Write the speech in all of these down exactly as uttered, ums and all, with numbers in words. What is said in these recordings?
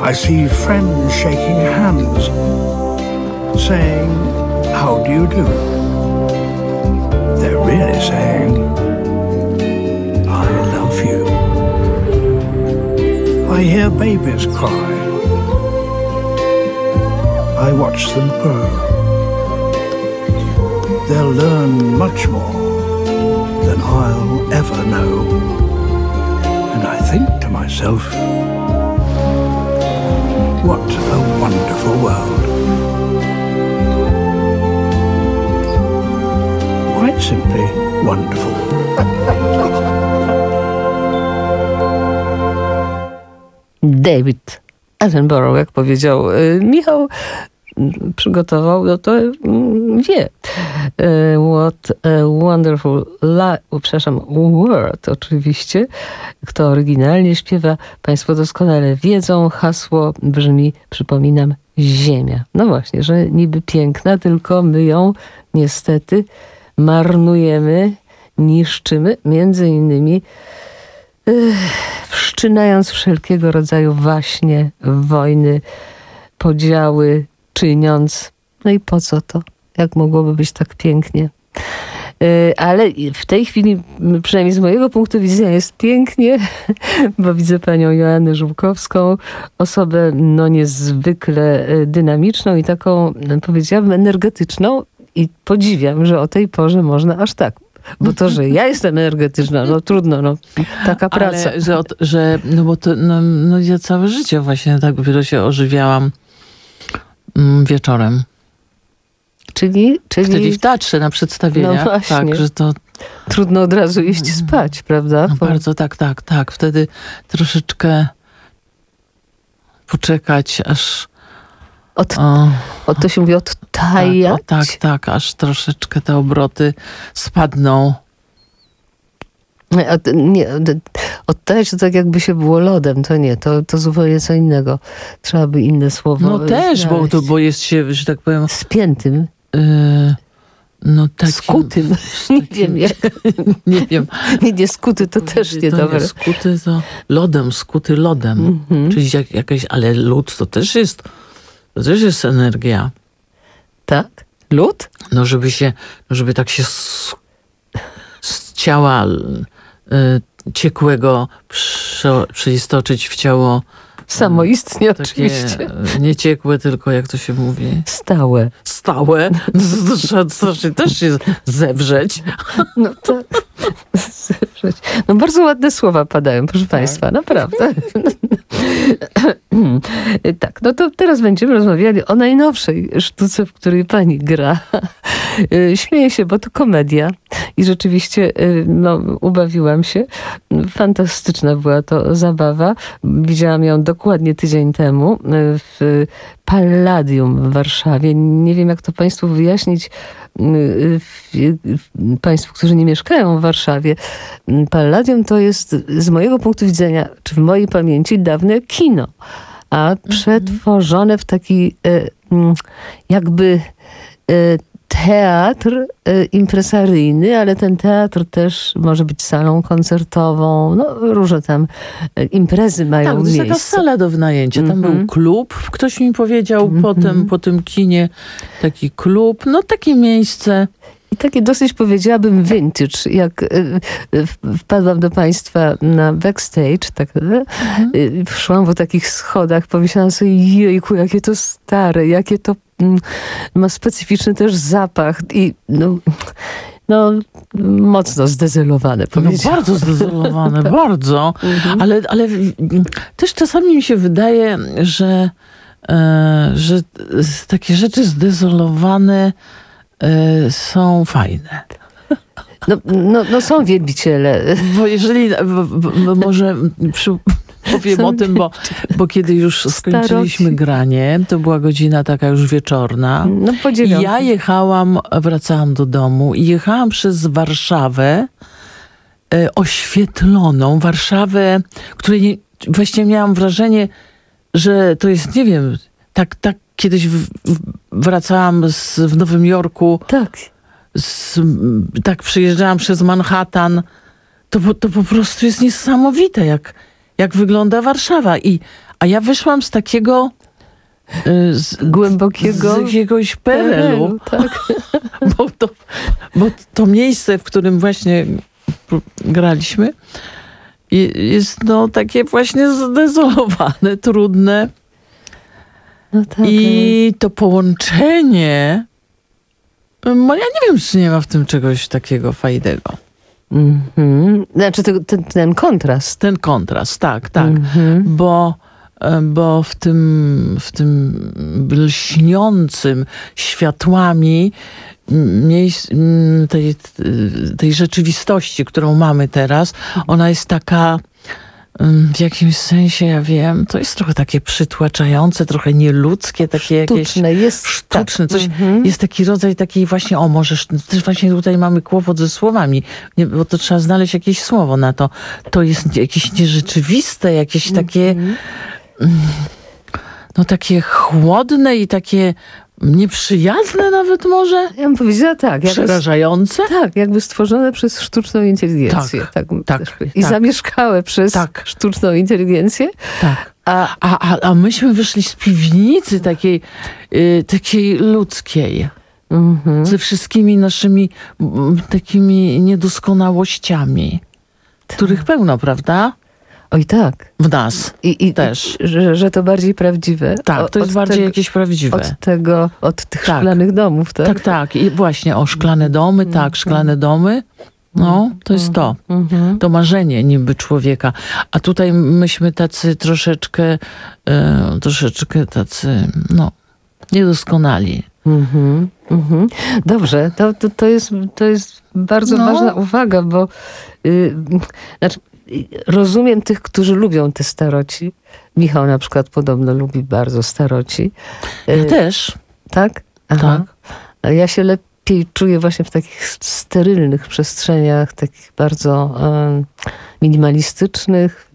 I see friends shaking hands, saying, how do you do? They're really saying, I love you. I hear babies cry. I watch them grow. They'll learn much more than I'll ever know. And I think to myself, what a wonderful world. Quite simply wonderful. David Attenborough, jak powiedział y, Michał, przygotował, no to mm, wie. What a Wonderful Life, przepraszam, World oczywiście. Kto oryginalnie śpiewa, Państwo doskonale wiedzą. Hasło brzmi, przypominam, Ziemia. No właśnie, że niby piękna, tylko my ją niestety marnujemy, niszczymy, między innymi yy, wszczynając wszelkiego rodzaju waśnie, wojny, podziały, czyniąc. No i po co to? Jak mogłoby być tak pięknie? Yy, ale w tej chwili, przynajmniej z mojego punktu widzenia, jest pięknie, bo widzę panią Joannę Żółkowską, osobę no niezwykle dynamiczną i taką, powiedziałabym, energetyczną, i podziwiam, że o tej porze można aż tak. Bo to, że ja jestem energetyczna, no trudno, no taka praca. Ale, że, że no bo to, no, no ja całe życie właśnie tak dopiero się ożywiałam mm, wieczorem. Czyli, czyli... Wtedy w teatrze na przedstawieniach. No właśnie. Tak, że to... Trudno od razu iść spać, prawda? No Bo... bardzo, tak, tak, tak. Wtedy troszeczkę poczekać, aż... Od, o, od to się mówi odtajać? Tak, o, tak, tak, aż troszeczkę te obroty spadną. Od, nie, od, odtajać to tak jakby się było lodem, to nie, to, to zupełnie co innego. Trzeba by inne słowo No też, bo, to, bo jest się, że tak powiem... Spiętym. Yy, no takim, skutym. Takim, nie wiem jak. Nie wiem. Nie, nie skuty to też to niedobre. Nie, skuty to lodem, skuty lodem. Mm-hmm. Czyli jak, jakaś, ale lód to też jest, to też jest energia. Tak? Lód? No żeby się, no żeby tak się z, z ciała y, ciekłego prze, przeistoczyć w ciało samoistnie, takie oczywiście. Nie ciekłe, tylko jak to się mówi? Stałe. Stałe? No to trzeba strasznie też się zewrzeć. No to zewrzeć. No bardzo ładne słowa padają, proszę tak. Państwa, naprawdę. Tak, no to teraz będziemy rozmawiali o najnowszej sztuce, w której pani gra. Śmieję się, bo to komedia i rzeczywiście no, ubawiłam się. Fantastyczna była to zabawa. Widziałam ją dokładnie tydzień temu w Palladium w Warszawie. Nie wiem, jak to Państwu wyjaśnić, Państwu, którzy nie mieszkają w Warszawie. Palladium to jest z mojego punktu widzenia, czy w mojej pamięci, dawne kino, a przetworzone w taki jakby teatr impresaryjny, ale ten teatr też może być salą koncertową, no różne tam imprezy mają tak, miejsce. Tak, to jest taka sala do wynajęcia. Tam mm-hmm. był klub, ktoś mi powiedział mm-hmm. potem, po tym kinie, taki klub, no takie miejsce. I takie dosyć, powiedziałabym, vintage. Jak wpadłam do Państwa na backstage, tak, mhm. szłam po takich schodach, pomyślałam sobie, jejku, jakie to stare, jakie to ma specyficzny też zapach i no, no mocno zdezelowane. No bardzo zdezelowane, bardzo. Mhm. Ale, ale też czasami mi się wydaje, że, e, że takie rzeczy zdezolowane są fajne. No, no, no są wielbiciele. Bo jeżeli, bo, bo może przy, powiem są o tym, bo, bo kiedy już skończyliśmy staroci. granie, to była godzina taka już wieczorna. No i ja jechałam, wracałam do domu i jechałam przez Warszawę e, oświetloną. Warszawę, której nie, właśnie miałam wrażenie, że to jest, nie wiem, tak, tak kiedyś w, w, wracałam z, w Nowym Jorku. Tak. Z, tak przyjeżdżałam przez Manhattan. To, to po prostu jest niesamowite, jak, jak wygląda Warszawa. I, A ja wyszłam z takiego y, z, Głębokiego z jakiegoś perelu, tak. bo to, bo to miejsce, w którym właśnie graliśmy, jest no takie właśnie zdezolowane, trudne. No tak. I to połączenie, no ja nie wiem, czy nie ma w tym czegoś takiego fajnego. Mhm. Znaczy to, ten, ten kontrast. Ten kontrast, tak, tak. Mhm. Bo, bo w tym, w tym lśniącym światłami miejsc, tej, tej rzeczywistości, którą mamy teraz, ona jest taka w jakimś sensie, ja wiem, to jest trochę takie przytłaczające, trochę nieludzkie, takie Sztuczne, jakieś... jest Sztuczne, tak. coś, Mhm. jest taki rodzaj takiej właśnie, o może, też właśnie tutaj mamy kłopot ze słowami, nie, bo to trzeba znaleźć jakieś słowo na to. To jest jakieś nierzeczywiste, jakieś takie, Mhm. no takie chłodne i takie nieprzyjazne nawet może, Ja bym powiedziała tak. Jak przerażające. Tak, jakby stworzone przez sztuczną inteligencję. Tak, tak, bym tak, też powiedziała. I tak. zamieszkałe przez Tak. sztuczną inteligencję. Tak. A, A, a, a myśmy wyszli z piwnicy takiej, y, takiej ludzkiej, mhm. ze wszystkimi naszymi m, takimi niedoskonałościami, których pełno, prawda? Oj tak. W nas. I, i Też. Że, że to bardziej prawdziwe. Tak, O- to jest od bardziej tego, jakieś prawdziwe. Od tego, od tych Tak. szklanych domów, tak? Tak, tak. I właśnie o szklane domy, tak, szklane domy. No, to jest to. Mhm. To marzenie niby człowieka. A tutaj myśmy tacy troszeczkę, e, troszeczkę tacy, no, niedoskonali. Mhm, mhm. Dobrze, to, to, to, jest, to jest bardzo No. ważna uwaga, bo y, znaczy, y, rozumiem tych, którzy lubią te staroci. Michał na przykład podobno lubi bardzo staroci. Ja Y, też. tak? Aha. Ale ja się lepiej czuję właśnie w takich sterylnych przestrzeniach, takich bardzo y, minimalistycznych.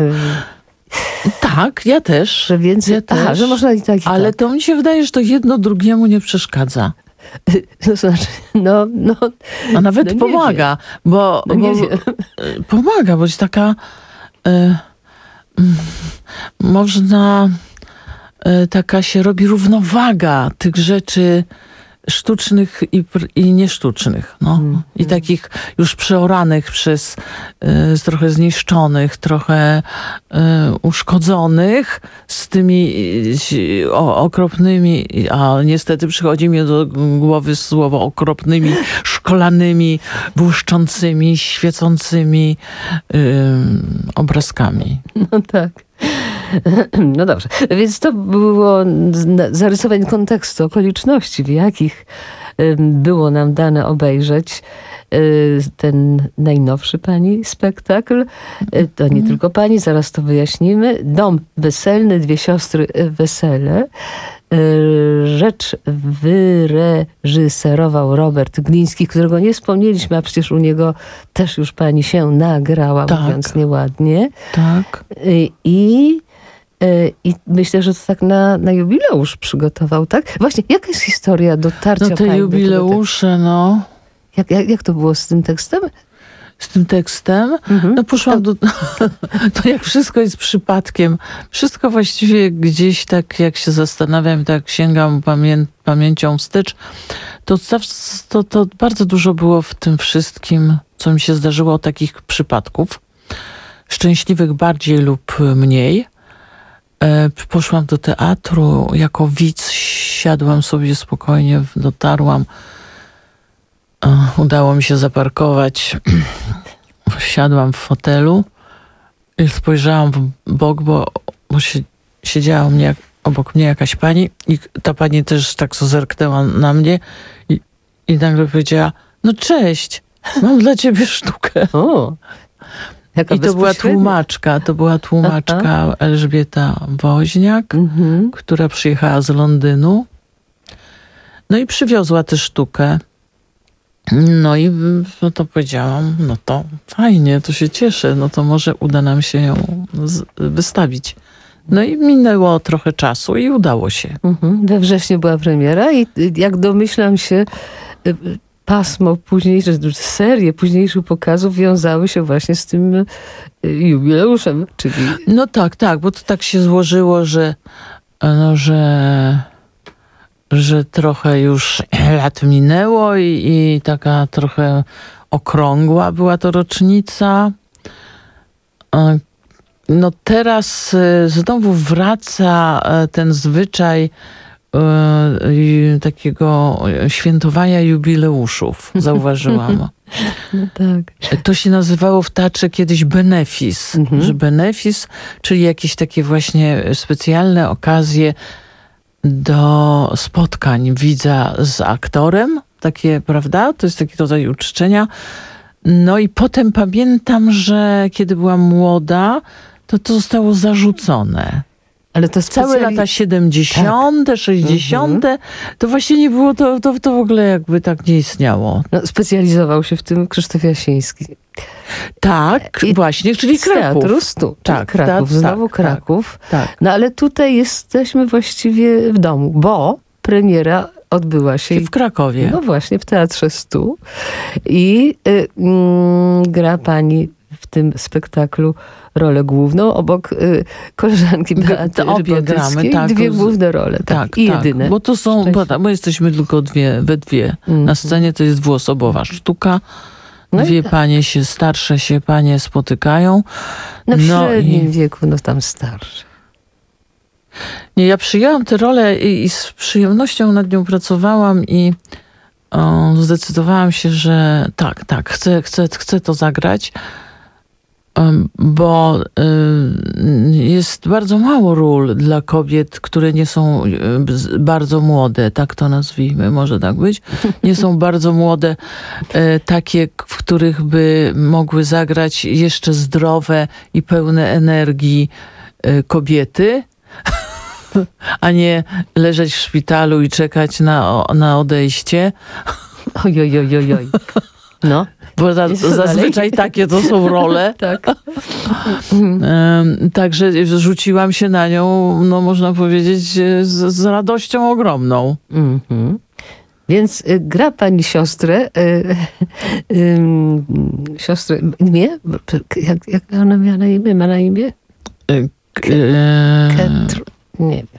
Y, Tak, ja też. że więcej, Ja aha, też. że można i tak, i Ale tak. to mi się wydaje, że to jedno drugiemu nie przeszkadza. To znaczy, no, no, A nawet No nie pomaga, bo, no nie bo wiem. e, pomaga, bo jest taka e, mm, można e, taka się robi równowaga tych rzeczy sztucznych i, pr- i niesztucznych. No. Mm. I takich już przeoranych przez, e, trochę zniszczonych, trochę e, uszkodzonych z tymi e, o, okropnymi, a niestety przychodzi mi do głowy słowo okropnymi, szklanymi, błyszczącymi, świecącymi e, obrazkami. No tak. No dobrze. Więc to było z- zarysowanie kontekstu, okoliczności, w jakich ym, było nam dane obejrzeć y, ten najnowszy pani spektakl. Y, To nie tylko pani, zaraz to wyjaśnimy. Dom weselny, dwie siostry y, wesele. Y, Rzecz wyreżyserował Robert Gliński, którego nie wspomnieliśmy, a przecież u niego też już pani się nagrała, Tak. mówiąc nieładnie. Tak. Y, I, y, I myślę, że to tak na, na jubileusz przygotował, tak? Właśnie, jaka jest historia dotarcia No te pani do tego jubileusze, no. tekstu? Jak, jak, jak to było z tym tekstem? Z tym tekstem. Mhm. No poszłam do... To jak wszystko jest przypadkiem. Wszystko właściwie gdzieś tak, jak się zastanawiam, tak sięgam pamię pamięcią wstecz, to, zaw- to, to bardzo dużo było w tym wszystkim, co mi się zdarzyło, takich przypadków. Szczęśliwych bardziej lub mniej. E, Poszłam do teatru jako widz, siadłam sobie spokojnie, dotarłam. E, Udało mi się zaparkować. Siadłam w fotelu i spojrzałam w bok, bo, bo się, siedziała mnie, obok mnie jakaś pani i ta pani też tak so zerknęła na mnie i, i nagle powiedziała: no cześć, mam dla ciebie sztukę. O, jaka I to była bezpośrednia. tłumaczka, to była tłumaczka Aha. Elżbieta Woźniak, Mhm. która przyjechała z Londynu. No i przywiozła tę sztukę. No i no to powiedziałam, no to fajnie, to się cieszę, no to może uda nam się ją z- wystawić. No i minęło trochę czasu i udało się. Mhm. We wrześniu była premiera i y, jak domyślam się, y, y, pasmo późniejsze, serię późniejszych pokazów wiązały się właśnie z tym y, jubileuszem, czyli... No tak, tak, bo to tak się złożyło, że, no, że, że trochę już lat minęło i, i taka trochę okrągła była to rocznica. No teraz znowu wraca ten zwyczaj takiego świętowania jubileuszów, zauważyłam. No tak. To się nazywało w teatrze kiedyś benefis, mhm. że benefis, czyli jakieś takie właśnie specjalne okazje do spotkań widza z aktorem, takie, prawda? To jest taki rodzaj uczczenia. No i potem pamiętam, że kiedy byłam młoda, to to zostało zarzucone. Ale to specjali... Całe lata siedemdziesiąte, tak. sześćdziesiąte, mhm. to właśnie nie było, to, to, to w ogóle jakby tak nie istniało. No, specjalizował się w tym Krzysztof Jasiński. Tak, I właśnie, czyli Kraków. Teatru Stu. Tak, Kraków, tak, znowu tak, Kraków. Tak, tak. No ale tutaj jesteśmy właściwie w domu, bo premiera odbyła się w Krakowie. No właśnie, w Teatrze Stu. I y, mm, gra pani w tym spektaklu rolę główną, obok y, koleżanki Beaty obie gramy, tak, dwie główne role. Tak, tak i tak, jedyne. Bo to są, bo, bo jesteśmy tylko dwie, we dwie. Mm-hmm. Na scenie to jest dwuosobowa sztuka. Dwie no tak. panie się, starsze się panie spotykają. No w no średnim i... wieku, no tam starsze. Nie, ja przyjęłam tę rolę i, i z przyjemnością nad nią pracowałam i o, zdecydowałam się, że tak, tak, chcę, chcę, chcę to zagrać, bo y, jest bardzo mało ról dla kobiet, które nie są y, bardzo młode, tak to nazwijmy, może tak być. Nie są bardzo młode, y, takie, w których by mogły zagrać jeszcze zdrowe i pełne energii y, kobiety, a nie leżeć w szpitalu i czekać na, na odejście. Oj, oj, oj, oj, oj. No. Bo za, zazwyczaj takie to są role. Tak. Um, także rzuciłam się na nią, no można powiedzieć, z, z radością ogromną. Mm-hmm. Więc y, gra pani siostrę, y, y, y, siostrę, imię? Jak, jak ona miała na imię? Ma na imię? Y, Ketr... Nie wiem.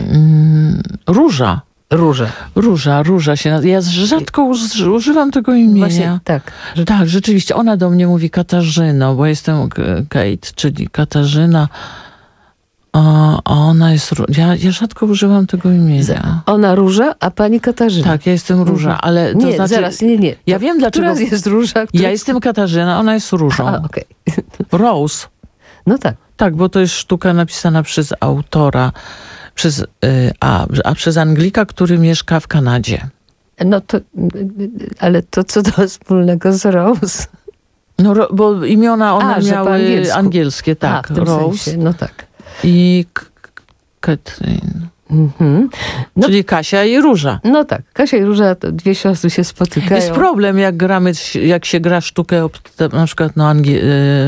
Róża. Róża. Róża, Róża się nazywa. Ja rzadko używam tego imienia. Właśnie, tak. Że... Tak, rzeczywiście. Ona do mnie mówi Katarzyno, bo jestem Kate, czyli Katarzyna. A ona jest... Ja, ja rzadko używam tego imienia. Ona Róża, a pani Katarzyna. Tak, ja jestem Róża, ale to nie, znaczy... zaraz, nie, nie. Ja wiem dlaczego... Która jest Róża? Która... Ja jestem Katarzyna, ona jest Różą. A, okej. Okay. Rose. No tak. Tak, bo to jest sztuka napisana przez autora, przez, a, a przez Anglika, który mieszka w Kanadzie. No to, ale to co to wspólnego z Rose? No, bo imiona one a, miały angielskie, tak. A, w tym Rose sensie, no tak. I Katrin. Mhm. No, czyli Kasia i Róża. No tak, Kasia i Róża, to dwie siostry się spotykają. Jest problem, jak gramy, jak się gra sztukę na przykład no, angie-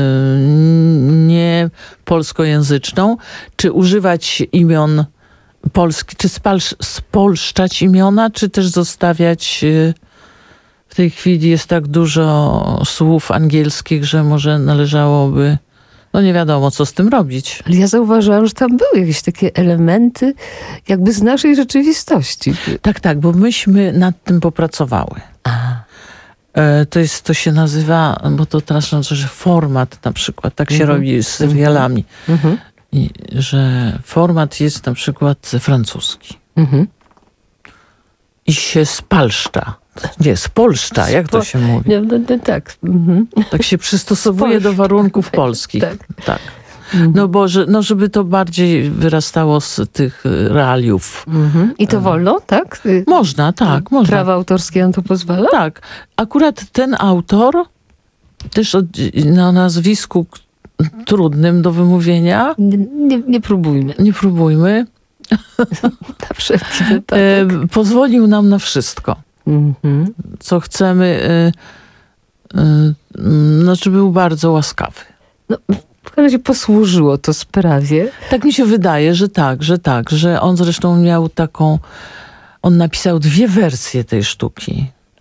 nie polskojęzyczną, czy używać imion polskich, czy spalsz, spolszczać imiona, czy też zostawiać... W tej chwili jest tak dużo słów angielskich, że może należałoby... No nie wiadomo, co z tym robić. Ale ja zauważyłam, że tam były jakieś takie elementy jakby z naszej rzeczywistości. Tak, tak, bo myśmy nad tym popracowały. Aha. To jest, to się nazywa, bo to teraz znaczy, że format na przykład, tak się mhm. robi z serialami. Mhm. I, że format jest na przykład francuski. Mhm. I się spalszcza. Nie, spolszcza, jak to się mówi? Nie, no, no, tak. Mhm. Tak się przystosowuje Spolszcza. do warunków polskich. Tak. tak. Mhm. No bo że, no, żeby to bardziej wyrastało z tych realiów. Mhm. I to wolno, tak? Można, tak. Można. Prawa autorskie nam to pozwala? Tak. Akurat ten autor, też na nazwisku trudnym do wymówienia. Nie, nie, nie próbujmy. Nie próbujmy. Na wszelki wypadek. Pozwolił nam na wszystko. Mm-hmm. Co chcemy, y, y, znaczy był bardzo łaskawy. No, w każdym razie posłużyło to sprawie. Tak mi się wydaje, że tak, że tak, że on zresztą miał taką, on napisał dwie wersje tej sztuki.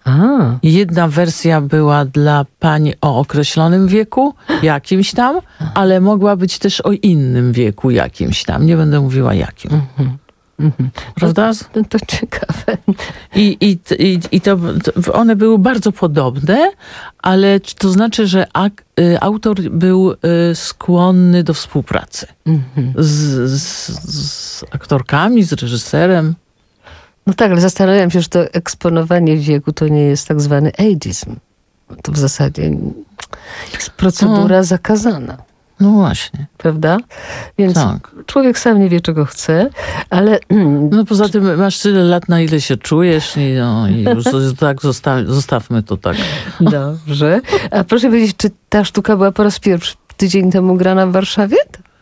A, Jedna wersja była dla pań o określonym wieku, jakimś tam, ale mogła być też o innym wieku jakimś tam. Nie będę mówiła jakim. Prawda? to, to ciekawe. I, i, i, i to, to one były bardzo podobne, ale to znaczy, że ak, y, autor był y, skłonny do współpracy z, z, z aktorkami, z reżyserem. No tak, ale zastanawiam się, że to eksponowanie wieku to nie jest tak zwany ageism. To w zasadzie jest procedura No. zakazana, No właśnie. prawda? Więc Tak. człowiek sam nie wie, czego chce, ale No poza tym masz tyle lat, na ile się czujesz i, no, i już tak zosta- zostawmy to tak. dobrze. A proszę powiedzieć, czy ta sztuka była po raz pierwszy tydzień temu grana w Warszawie?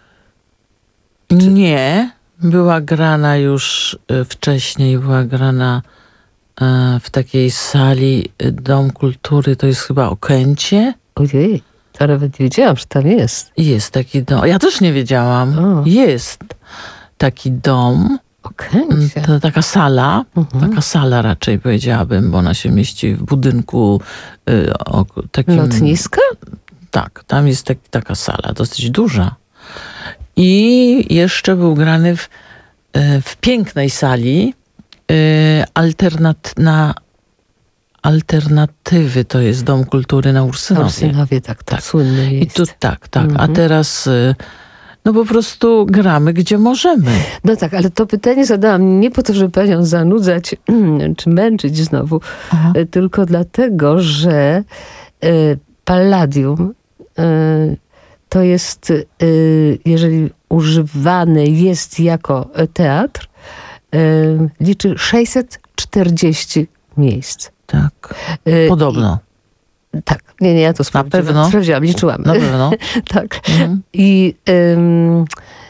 Nie, była grana już y, wcześniej, była grana y, w takiej sali y, Dom Kultury, to jest chyba Okęcie. Ojej, to nawet nie wiedziałam, że tam jest. Jest taki dom. Ja też nie wiedziałam. O. Jest taki dom, Okej. to taka sala, Mhm. taka sala raczej powiedziałabym, bo ona się mieści w budynku y, o, takim... Lotniska? Tak, tam jest tak, taka sala, dosyć duża. I jeszcze był grany w, y, w pięknej sali y, alternat, na alternatywy, to jest Dom Kultury na Ursynowie. Ursynowie, tak, to Tak. słynny I jest. tu tak, tak. A Mhm. teraz y, no po prostu gramy, gdzie możemy. No tak, ale to pytanie zadałam nie po to, żeby panią zanudzać czy męczyć znowu, Aha. e, tylko dlatego, że e, Palladium e, to jest, e, jeżeli używane jest jako teatr, e, liczy sześćset czterdzieści miejsc. Tak, E, podobno. I, tak, nie, nie, ja to sprawdziłam. pewno? Sprawdziłam, liczyłam. Na pewno. Tak. Mhm. I ym,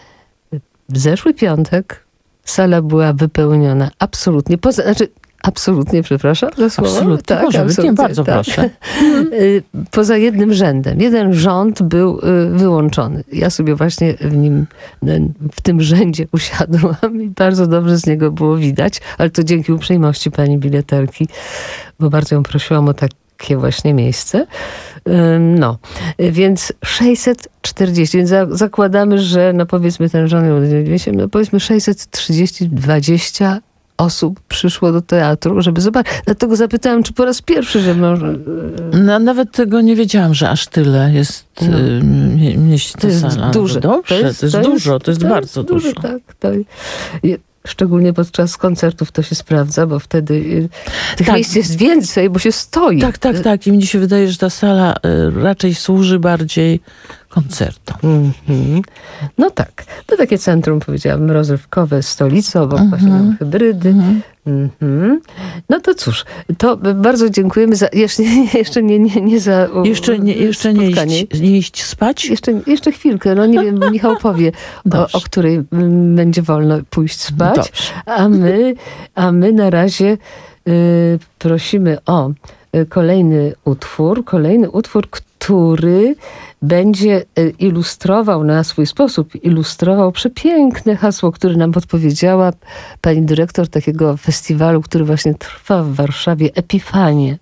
w zeszły piątek sala była wypełniona absolutnie, poza, znaczy absolutnie, przepraszam za słowo. Absolutnie, tak, może być. Nie, absolutnie, bardzo tak. proszę. Y, Poza jednym rzędem. Jeden rząd był y, wyłączony. Ja sobie właśnie w nim, n- w tym rzędzie usiadłam i bardzo dobrze z niego było widać, ale to dzięki uprzejmości pani bileterki, bo bardzo ją prosiłam o takie właśnie miejsce. Ym, No, Y, więc sześćset czterdzieści, więc za- zakładamy, że no powiedzmy ten rząd, no powiedzmy sześćset trzydzieści, dwadzieścia osób przyszło do teatru, żeby zobaczyć. Dlatego zapytałam, czy po raz pierwszy, że może... No, nawet tego nie wiedziałam, że aż tyle jest No. y, mie- mieści ta To jest sala. duże. Dobrze, to jest, dużo, to jest bardzo dużo. Tak, to, i szczególnie podczas koncertów to się sprawdza, bo wtedy y, tych Tak. miejsc jest więcej, bo się stoi. Tak, tak, tak. I mi się wydaje, że ta sala y, raczej służy bardziej koncertom. Mhm. No tak. To takie centrum, powiedziałam, rozrywkowe, stolica, obok Mhm. właśnie mamy hybrydy. Mhm. No to cóż, to bardzo dziękujemy za, jeszcze, jeszcze nie, nie, nie za u- Jeszcze nie, jeszcze nie, spotkanie. iść, nie iść spać? Jeszcze, jeszcze chwilkę, no nie wiem, Michał powie, o, Dobrze. o której mm, będzie wolno pójść spać, Dobrze. a my, a my na razie y, prosimy o y, kolejny utwór, kolejny utwór, który będzie y, ilustrował na swój sposób, ilustrował przepiękne hasło, które nam podpowiedziała pani dyrektor takiego festiwalu, który właśnie trwa w Warszawie, Epifanie.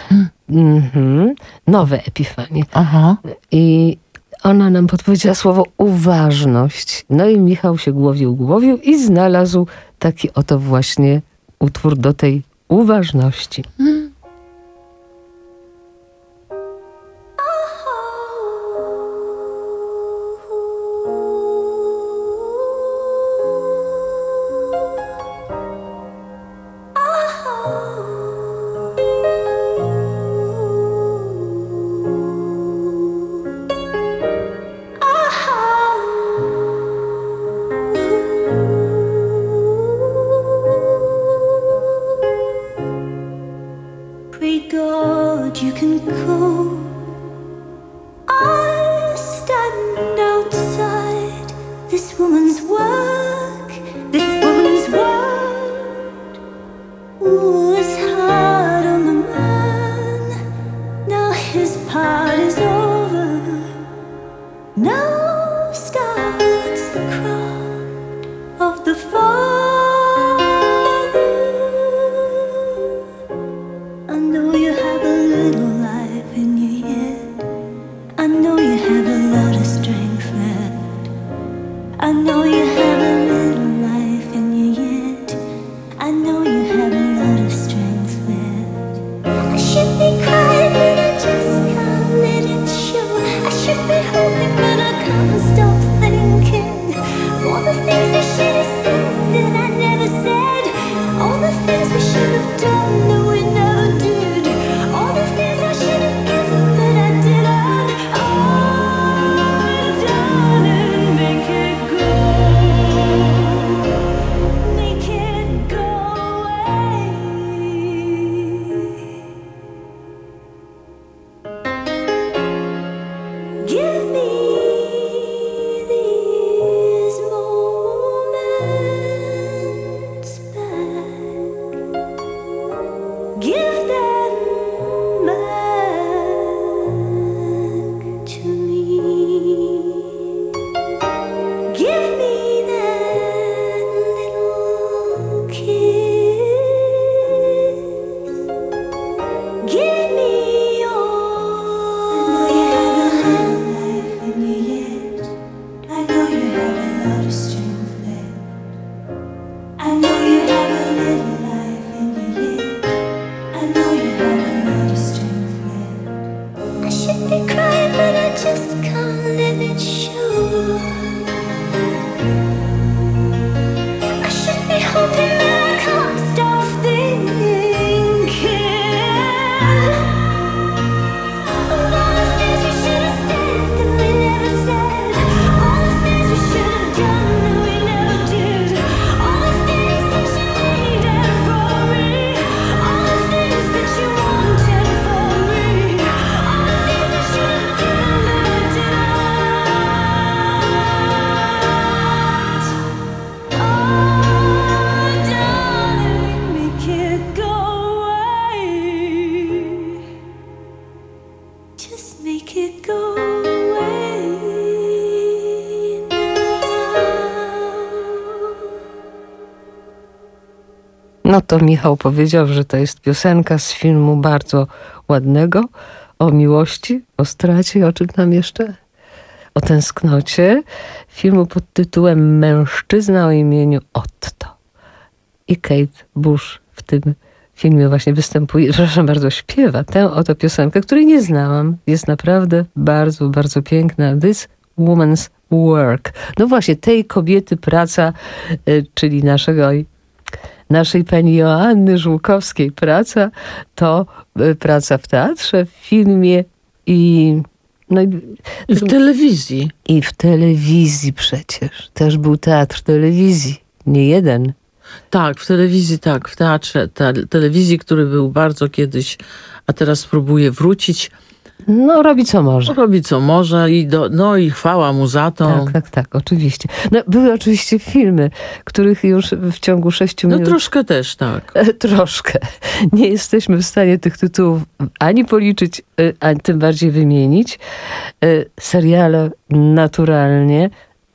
Mhm. Nowe Epifanie. Aha. I ona nam podpowiedziała słowo uważność. No i Michał się głowił, głowił i znalazł taki oto właśnie utwór do tej uważności. Pray God you can go. I stand outside this woman's work, this woman's word was hard on the man. Now his part is over. Now starts the cry of the father. And things I should have said that I never said. All the things we should have done that we never did. All the things I should have given that I didn't. Oh, darling, make it go. Make it go away. Give me these moments back. Give them back to me. Give me that little kiss. Give me your. I know you have a lot of strength left. I know you have a little life in you yet. I know you have a lot of strength left. I should be crying, but I just can't let it show. I should be hoping that I can't stop thinking of all the things we should have said that we never said. All the things we should have done that we never did. All the things that you needed for me. All the things that you wanted for me. All the things I should have given that I didn't. Oh, darling, make it go away. Just make it go away now. No to Michał powiedział, że to jest piosenka z filmu bardzo ładnego, o miłości, o stracie, o czym tam jeszcze? O tęsknocie. Filmu pod tytułem Mężczyzna o imieniu Otto. I Kate Bush w tym filmie właśnie występuje, przepraszam bardzo, śpiewa tę oto piosenkę, której nie znałam. Jest naprawdę bardzo, bardzo piękna. This Woman's Work. No właśnie, tej kobiety praca, y, czyli naszego naszej pani Joanny Żółkowskiej praca, to y, praca w teatrze, w filmie i, no, i, I w telewizji. i w telewizji przecież. Też był teatr telewizji, nie jeden. Tak, w telewizji, tak, w teatrze te, telewizji, który był bardzo kiedyś, a teraz próbuje wrócić. No robi co może. Robi co może i do, no i chwała mu za to. Tak, tak, tak, oczywiście. No, były oczywiście filmy, których już w ciągu sześciu No minut... troszkę też, tak. E, Troszkę. Nie jesteśmy w stanie tych tytułów ani policzyć, e, ani tym bardziej wymienić. E, Seriale naturalnie.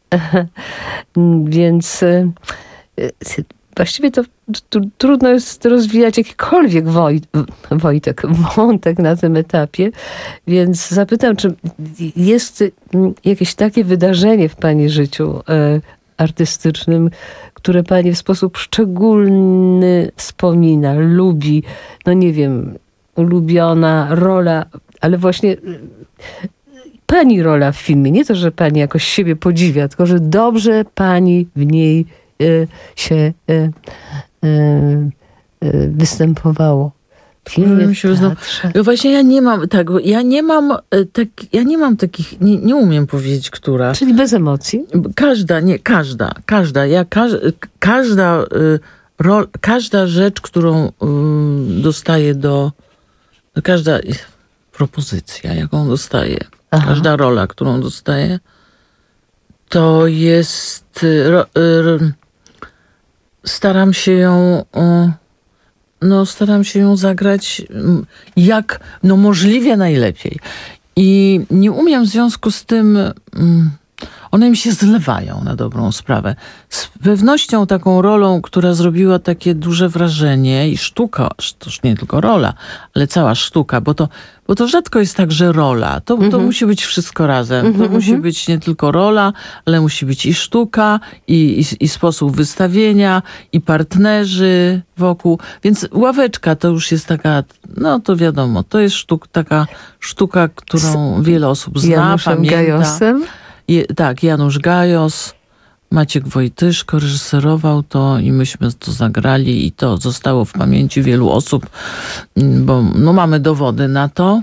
Więc e, e, właściwie to tu, trudno jest rozwijać jakikolwiek Woj, Wojtek, wątek na tym etapie. Więc zapytam, czy jest mm, jakieś takie wydarzenie w pani życiu e, artystycznym, które pani w sposób szczególny wspomina, lubi, no nie wiem, ulubiona rola, ale właśnie y, pani rola w filmie. Nie to, że pani jakoś siebie podziwia, tylko że dobrze pani w niej y, się y, y, y, występowało. W filmie, Mi się w wyzna- teatrze. No właśnie ja nie mam, tak, ja nie mam, e, tak, ja nie mam takich, nie, nie umiem powiedzieć, która. Czyli bez emocji. Każda, nie, każda, każda, ja, każ, każda, y, rol, każda rzecz, którą y, dostaję do, każda propozycja, jaką dostaję, Aha. każda rola, którą dostaję, to jest, y, ro, y, staram się ją, y, no staram się ją zagrać mm, jak, no możliwie najlepiej. I nie umiem w związku z tym, mm, one mi się zlewają na dobrą sprawę. Z pewnością taką rolą, która zrobiła takie duże wrażenie i sztuka, to już nie tylko rola, ale cała sztuka, bo to, bo to rzadko jest tak, że rola. To, to musi być wszystko razem. To musi być nie tylko rola, ale musi być i sztuka, i, i, i sposób wystawienia, i partnerzy wokół. Więc Ławeczka to już jest taka, no to wiadomo, to jest sztuk, taka sztuka, którą wiele osób zna, Januszem pamięta. Gajosem. Je, tak, Janusz Gajos. Maciek Wojtyszko reżyserował to i myśmy to zagrali i to zostało w pamięci wielu osób, bo no, mamy dowody na to.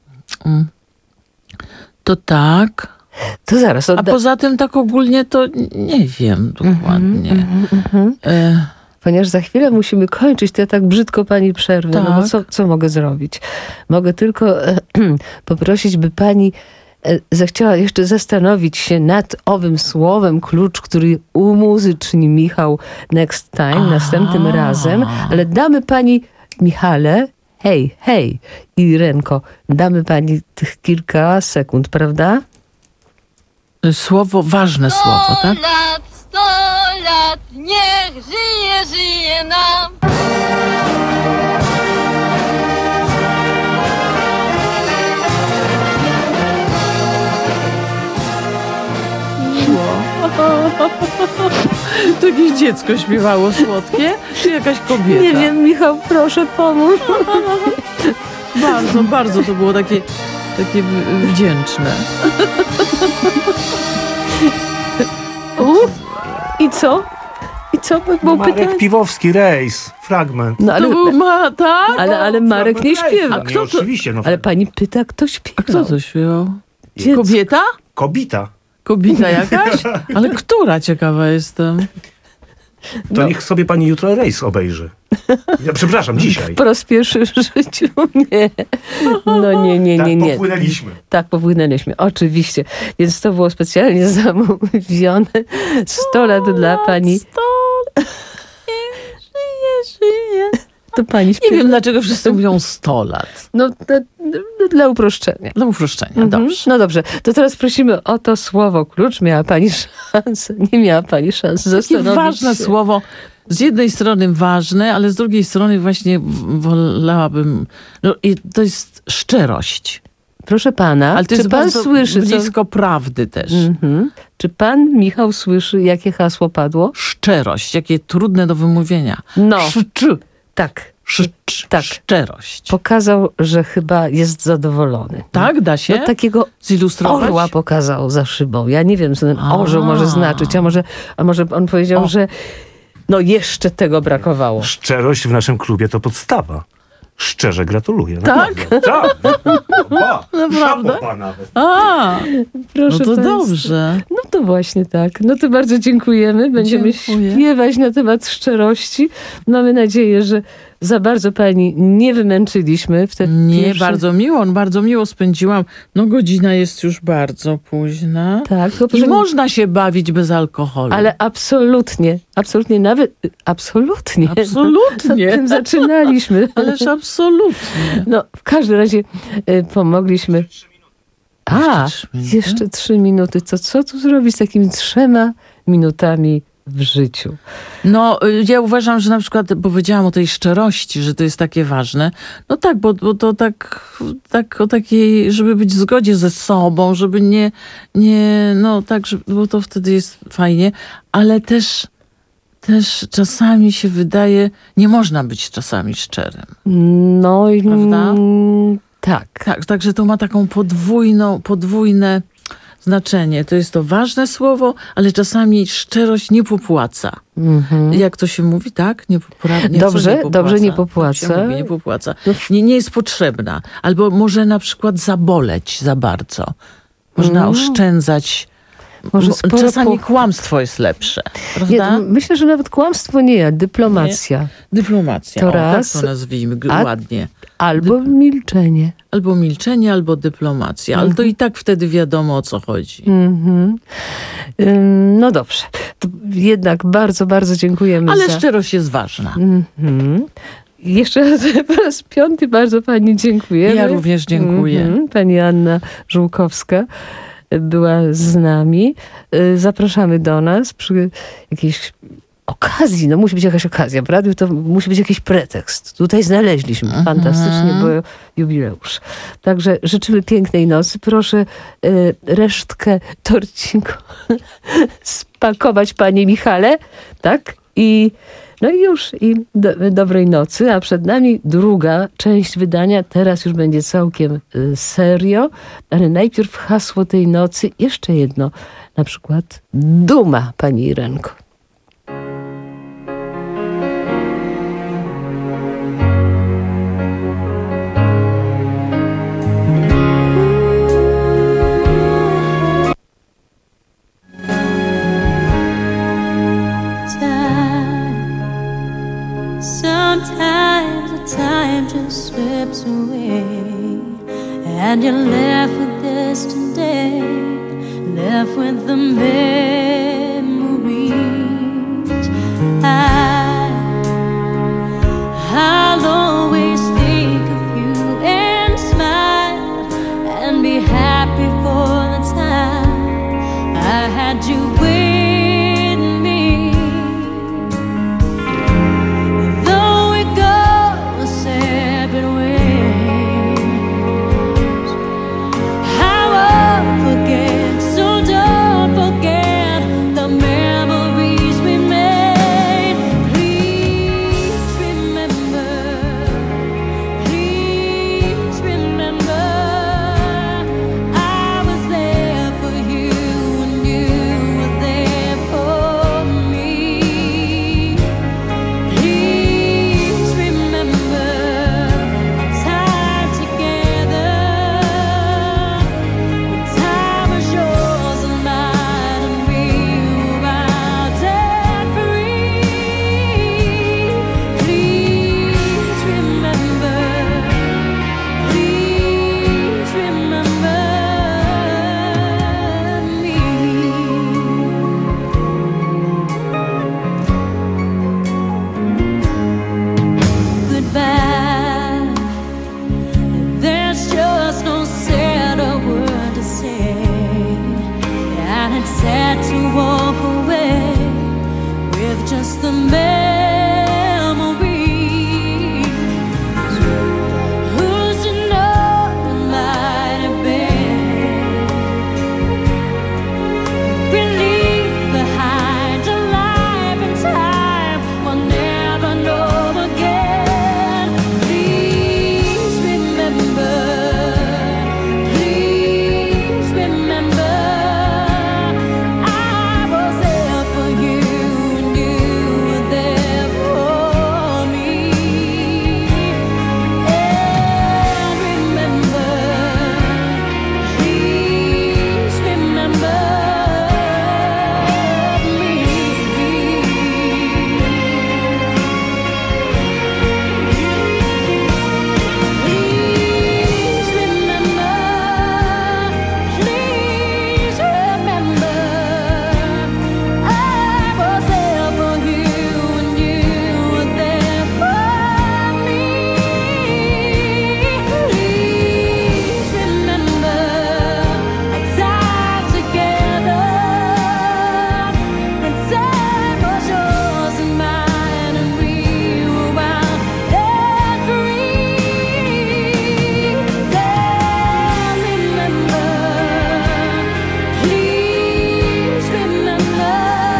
To tak. To zaraz A odda- poza tym tak ogólnie to nie wiem dokładnie. Mhm, mhm. E, Ponieważ za chwilę musimy kończyć, to ja tak brzydko pani przerwę. No bo Tak. co, co mogę zrobić? Mogę tylko e, poprosić, by pani e, zechciała jeszcze zastanowić się nad owym słowem klucz, który umuzyczni Michał next time, Aha. następnym razem. Ale damy pani, Michale, hej, hej, Irenko, damy pani tych kilka sekund, prawda? Słowo, ważne słowo, tak? Sto lat, sto lat, niech żyje, żyje nam. To jakieś dziecko śpiewało słodkie? Czy jakaś kobieta? Nie wiem, Michał, proszę pomóż. Bardzo, bardzo to było takie, takie w- wdzięczne. U? I co? I co? Bo Marek pytanie. Piwowski, Rejs, fragment. No To ale, był ma, tak? ale, ale Marek nie śpiewa. A kto to? Oczywiście, no. Ale pani pyta, kto śpiewa. Kto to śpiewał? Dziecko. Kobieta? Kobita. Kobieta jakaś? Ale która? Ciekawa jestem. To No. niech sobie pani jutro Rejs obejrzy. Ja przepraszam, dzisiaj. Po raz pierwszy w życiu nie. No nie, nie, Tak nie, nie. popłynęliśmy. Tak, popłynęliśmy. Oczywiście. Więc to było specjalnie zamówione. sto lat dla pani. Sto lat, niech żyje, żyje. To pani Nie śpiewa. wiem, dlaczego wszyscy mówią sto lat. No, to, no dla uproszczenia. Dla uproszczenia, Mhm. dobrze. No dobrze, to teraz prosimy o to słowo klucz. Miała pani szansę, nie miała pani szansy Takie zastanowić ważne się. słowo. Z jednej strony ważne, ale z drugiej strony właśnie w- wolałabym... No, i to jest szczerość. Proszę pana, Ale to czy jest pan bardzo słyszy, co... blisko prawdy też. Mhm. Czy pan, Michał, słyszy, jakie hasło padło? Szczerość, jakie trudne do wymówienia. No, Szcz, tak. szcz, Tak. Szczerość. Pokazał, że chyba jest zadowolony. Tak, da się No takiego zilustrować? orła pokazał za szybą. Ja nie wiem, co ten A. orzeł może znaczyć, a może, a może on powiedział, O. że no jeszcze tego brakowało. Szczerość w naszym klubie to podstawa. Szczerze gratuluję. Tak? Naprawdę. Tak. Ba, Naprawdę? szapoba nawet. A, Proszę no to państwa. dobrze. No to właśnie tak. No to bardzo dziękujemy. Będziemy Dziękuję. śpiewać na temat szczerości. Mamy nadzieję, że za bardzo pani nie wymęczyliśmy w te Nie, pierwsze... bardzo miło, bardzo miło spędziłam. No godzina jest już bardzo późna. Tak, tylko I proszę... można się bawić bez alkoholu. Ale absolutnie, absolutnie, nawet absolutnie. Absolutnie. Tym zaczynaliśmy. Ależ absolutnie. No, w każdym razie y, pomogliśmy. A, Jeszcze trzy minuty? jeszcze trzy minuty. To co tu zrobić z takimi trzema minutami w życiu? No, y, ja uważam, że na przykład powiedziałam o tej szczerości, że to jest takie ważne. No tak, bo, bo to tak, tak o takiej, żeby być w zgodzie ze sobą, żeby nie, nie no tak, żeby, bo to wtedy jest fajnie, ale też, też czasami się wydaje, nie można być czasami szczerym. No i Prawda? mm, tak. Tak, także to ma taką podwójną, podwójne znaczenie. To jest to ważne słowo, ale czasami szczerość nie popłaca. Mhm. Jak to się mówi, tak? Nie, popra- nie, co Dobrze, nie popłaca? dobrze, nie Tak popłaca. się mówi, nie popłaca. No. Nie, nie jest potrzebna. Albo może na przykład zaboleć za bardzo. Można No. oszczędzać. Może Bo sporo czasami po- kłamstwo jest lepsze. Nie, Prawda? to myślę, że nawet kłamstwo nie, dyplomacja. Dyplomacja. To o, raz. Tak to nazwijmy g- A- ładnie. Albo milczenie. Albo milczenie, albo dyplomacja. Ale to i tak wtedy wiadomo, o co chodzi. Mhm. Ym, No dobrze. To jednak bardzo, bardzo dziękujemy Ale za... szczerość jest ważna. Mhm. Jeszcze raz, po raz piąty bardzo pani dziękujemy. Ja również dziękuję. Mhm. Pani Anna Żółkowska była z nami. Y, Zapraszamy do nas przy jakiejś okazji. No musi być jakaś okazja. W radiu to musi być jakiś pretekst. Tutaj znaleźliśmy. Mhm. Fantastycznie, bo jubileusz. Także życzymy pięknej nocy. Proszę y, resztkę torcinku spakować, panie Michale. Tak? I No i już i do, dobrej nocy, a przed nami druga część wydania. Teraz już będzie całkiem y, serio, ale najpierw hasło tej nocy. Jeszcze jedno, na przykład duma, pani Irenko. Sometimes the time just slips away, and you're left with this today, left with the memories. I, I'll always think of you and smile and be happy for the time I had you with me. Though we go separate ways, I won't forget, so don't forget the memories we made. Please remember, please remember, I was there for you and you were there for me. Please remember our time together, when time was yours and mine, and we were out and free. Please remember, please remember me. Goodbye. There's just no settled word to say, and it's sad to walk away with just the memories. Who's to know what might have been? We leave behind a life and time we'll never know again. Please remember, please remember, I was there for you and you were there for me. And remember, please remember me. Please remember, please remember, I was there for you and you were there for me. Please remember our time together, when time was yours and mine, and we were wild and free. Then remember, please remember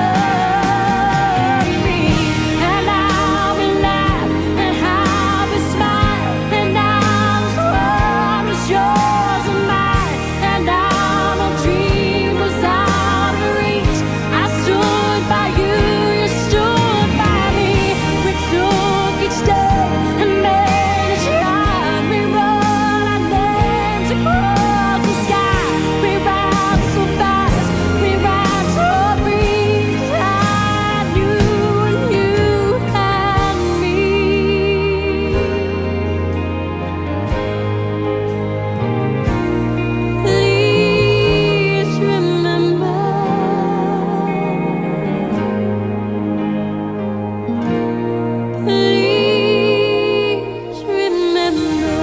me. And I will laugh and I will smile, and I'll swear it's yours and mine, and all my dreams was out of reach. I stood by you, you stood by me. We took each day and made it shine. We wrote our names across the sky. We ran so fast, we ran so free. I knew and you and me. Please remember, please remember.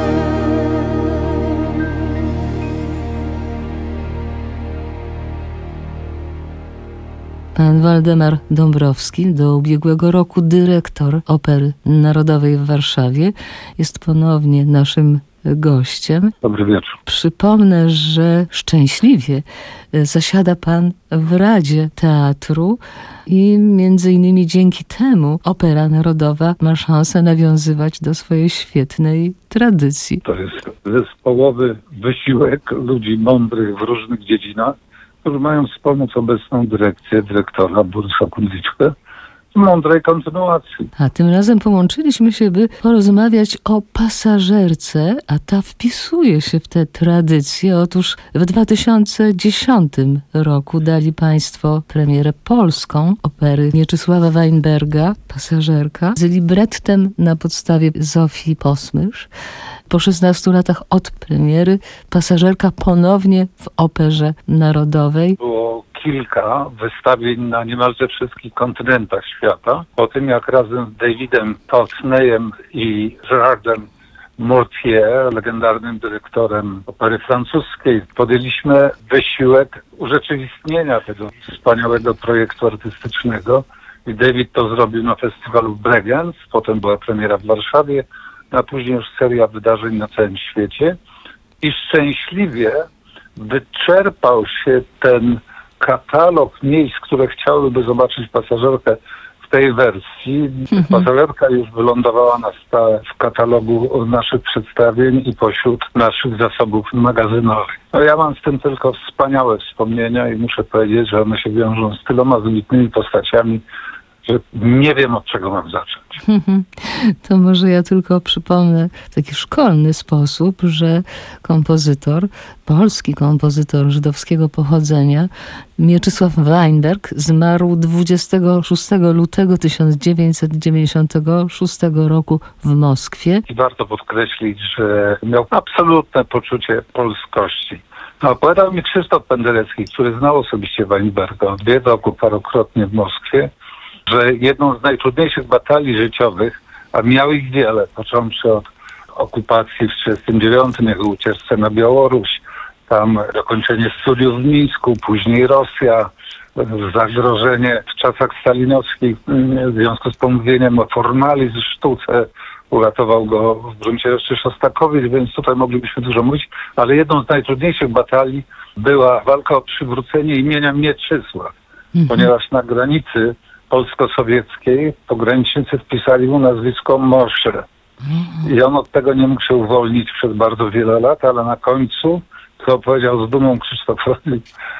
Pan Waldemar Dąbrowski, do ubiegłego roku dyrektor Opery Narodowej w Warszawie, jest ponownie naszym gościem. Dobry wieczór. Przypomnę, że szczęśliwie zasiada pan w Radzie Teatru i między innymi dzięki temu Opera Narodowa ma szansę nawiązywać do swojej świetnej tradycji. To jest zespołowy wysiłek ludzi mądrych w różnych dziedzinach, którzy mają wspomóc obecną dyrekcję dyrektora Borysa Kundliczkę w mądrej kontynuacji. A tym razem połączyliśmy się, by porozmawiać o pasażerce, a ta wpisuje się w tę tradycję. Otóż w dwa tysiące dziesiątym roku dali państwo premierę polską opery Mieczysława Weinberga, Pasażerka, z librettem na podstawie Zofii Posmysz. Po szesnastu latach od premiery Pasażerka ponownie w Operze Narodowej. Było kilka wystawień na niemalże wszystkich kontynentach świata. Po tym jak razem z Davidem Tolsneyem i Gerardem Mortier, legendarnym dyrektorem opery francuskiej, podjęliśmy wysiłek urzeczywistnienia tego wspaniałego projektu artystycznego. I David to zrobił na festiwalu Bregenz, potem była premiera w Warszawie, a później już seria wydarzeń na całym świecie. I szczęśliwie wyczerpał się ten katalog miejsc, które chciałyby zobaczyć Pasażerkę w tej wersji. Pasażerka już wylądowała na stałe w katalogu naszych przedstawień i pośród naszych zasobów magazynowych. No ja mam z tym tylko wspaniałe wspomnienia i muszę powiedzieć, że one się wiążą z tyloma wybitnymi postaciami, że nie wiem, od czego mam zacząć. To może ja tylko przypomnę w taki szkolny sposób, że kompozytor, polski kompozytor żydowskiego pochodzenia, Mieczysław Weinberg, zmarł dwudziestego szóstego lutego tysiąc dziewięćset dziewięćdziesiątego szóstego roku w Moskwie. I warto podkreślić, że miał absolutne poczucie polskości. No, opowiadał mi Krzysztof Penderecki, który znał osobiście Weinberga, odwiedzał go parokrotnie w Moskwie, że jedną z najtrudniejszych batalii życiowych, a miał ich wiele, począwszy od okupacji w tysiąc dziewięćset trzydziestym dziewiątym, jego ucieczce na Białoruś, tam dokończenie studiów w Mińsku, później Rosja, zagrożenie w czasach stalinowskich w związku z pomówieniem o formalizm w sztuce, uratował go w gruncie rzeczy Szostakowicz, więc tutaj moglibyśmy dużo mówić, ale jedną z najtrudniejszych batalii była walka o przywrócenie imienia Mieczysław, mhm. ponieważ na granicy polsko-sowieckiej pogranicznicy wpisali mu nazwisko Moshe. I on od tego nie mógł się uwolnić przez bardzo wiele lat, ale na końcu, co powiedział z dumą Krzysztofowi,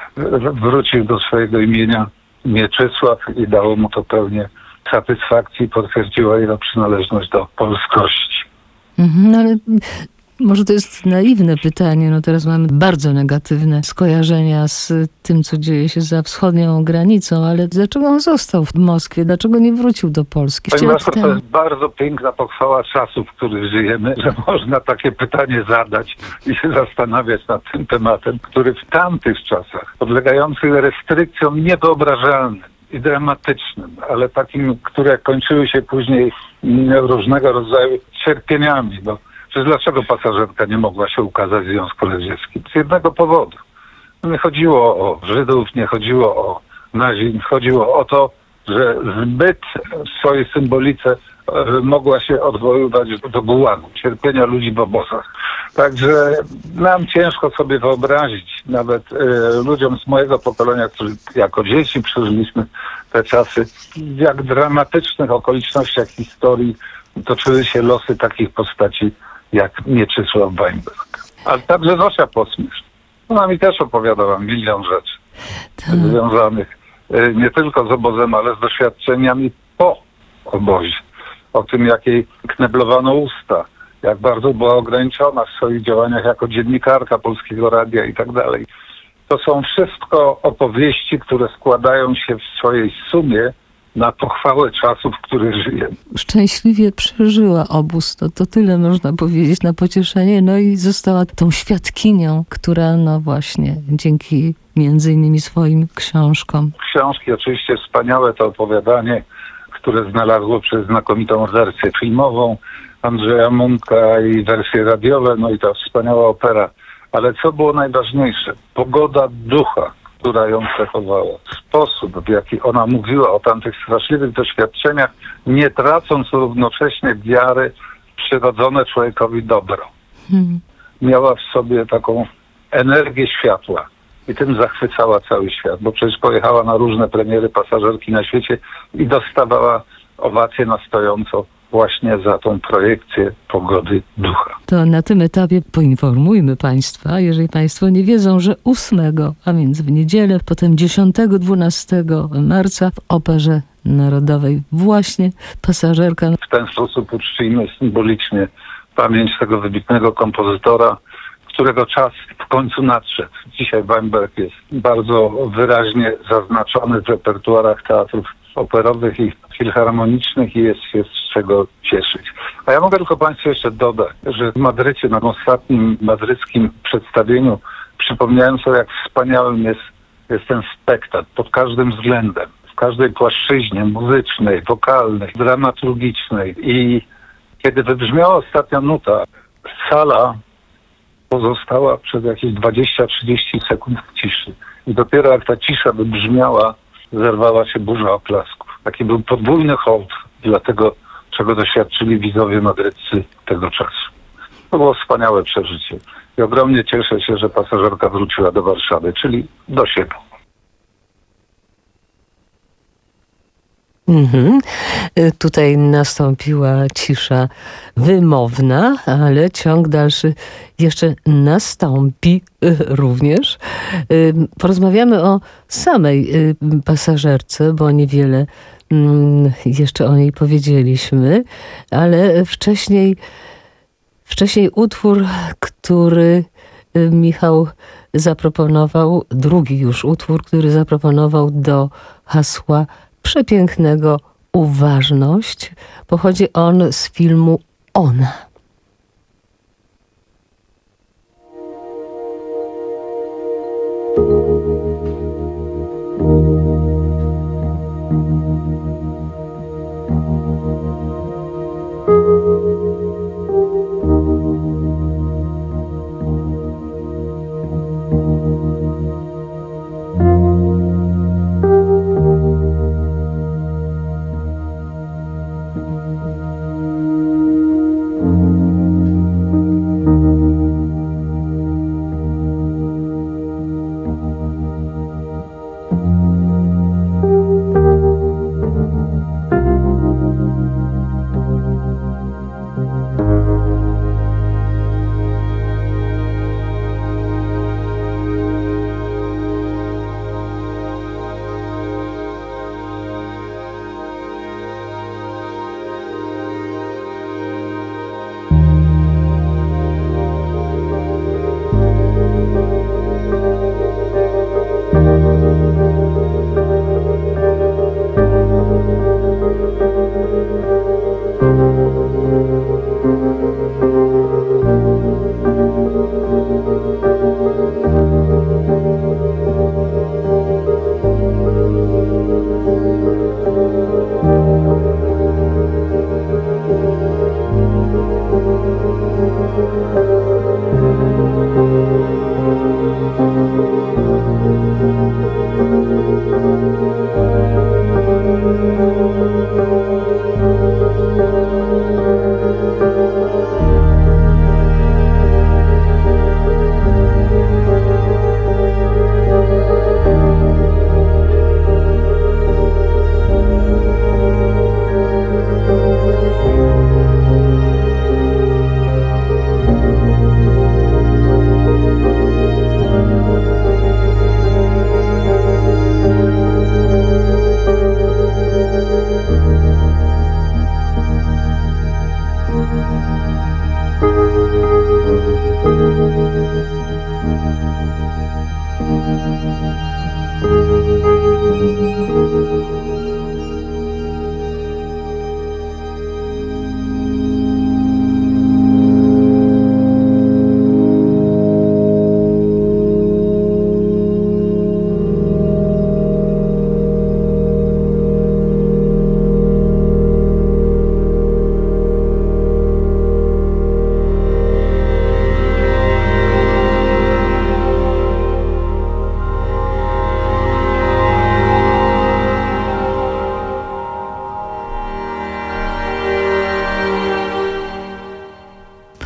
wrócił do swojego imienia Mieczysław i dało mu to pełnię satysfakcji, potwierdziła jego przynależność do polskości. Mhm, no ale może to jest naiwne pytanie, no teraz mamy bardzo negatywne skojarzenia z tym, co dzieje się za wschodnią granicą, ale dlaczego on został w Moskwie? Dlaczego nie wrócił do Polski? Ponieważ to jest bardzo piękna pochwała czasów, w których żyjemy, że można takie pytanie zadać i się zastanawiać nad tym tematem, który w tamtych czasach, podlegający restrykcjom niewyobrażalnym i dramatycznym, ale takim, które kończyły się później różnego rodzaju cierpieniami, bo przecież dlaczego Pasażerka nie mogła się ukazać w Związku Radzieckim? Z jednego powodu. Nie chodziło o Żydów, nie chodziło o nazizm, chodziło o to, że zbyt w swojej symbolice mogła się odwoływać do gułagu, cierpienia ludzi w obozach. Także nam ciężko sobie wyobrazić, nawet y, ludziom z mojego pokolenia, którzy jako dzieci przeżyliśmy te czasy, w jak dramatycznych okolicznościach historii toczyły się losy takich postaci jak Mieczysław Weinberg. Ale także Zosia Posmysz. Ona mi też opowiadała milion rzeczy Tak. związanych y, nie tylko z obozem, ale z doświadczeniami po obozie. O tym, jak jej kneblowano usta, jak bardzo była ograniczona w swoich działaniach jako dziennikarka Polskiego Radia i tak dalej. To są wszystko opowieści, które składają się w swojej sumie na pochwałę czasów, w których żyjemy. Szczęśliwie przeżyła obóz, to, to tyle można powiedzieć na pocieszenie, no i została tą świadkinią, która no właśnie dzięki między innymi swoim książkom. Książki, oczywiście wspaniałe to opowiadanie, które znalazło przez znakomitą wersję filmową Andrzeja Munka i wersje radiowe, no i ta wspaniała opera. Ale co było najważniejsze? Pogoda ducha, która ją cechowała. Sposób, w jaki ona mówiła o tamtych straszliwych doświadczeniach, nie tracąc równocześnie wiary w przyrodzone człowiekowi dobro. Hmm. miała w sobie taką energię światła i tym zachwycała cały świat, bo przecież pojechała na różne premiery pasażerki na świecie i dostawała owację na stojąco właśnie za tą projekcję pogody ducha. To na tym etapie poinformujmy Państwa, jeżeli Państwo nie wiedzą, że ósmego, a więc w niedzielę, potem dziesiątego, dwunastego marca w Operze Narodowej właśnie pasażerka. W ten sposób uczcijmy symbolicznie pamięć tego wybitnego kompozytora, którego czas w końcu nadszedł. Dzisiaj Weinberg jest bardzo wyraźnie zaznaczony w repertuarach teatrów operowych i filharmonicznych i jest, jest z czego cieszyć. A ja mogę tylko Państwu jeszcze dodać, że w Madrycie, na ostatnim madryckim przedstawieniu przypomniałem sobie, jak wspaniałym jest, jest ten spektakl pod każdym względem, w każdej płaszczyźnie muzycznej, wokalnej, dramaturgicznej. I kiedy wybrzmiała ostatnia nuta, sala pozostała przez jakieś dwadzieścia trzydzieści sekund w ciszy. I dopiero jak ta cisza wybrzmiała, zerwała się burza oklasków. Taki był podwójny hołd dla tego, czego doświadczyli widzowie madryccy tego czasu. To było wspaniałe przeżycie. I ogromnie cieszę się, że pasażerka wróciła do Warszawy, czyli do siebie. Mhm. Y, Tutaj nastąpiła cisza wymowna, ale ciąg dalszy jeszcze nastąpi y, również. Y, Porozmawiamy o samej y, pasażerce, bo niewiele mm, jeszcze o niej powiedzieliśmy, ale wcześniej, wcześniej utwór, który y, Michał zaproponował, drugi już utwór, który zaproponował do hasła przepięknego Uważność. Pochodzi on z filmu Ona.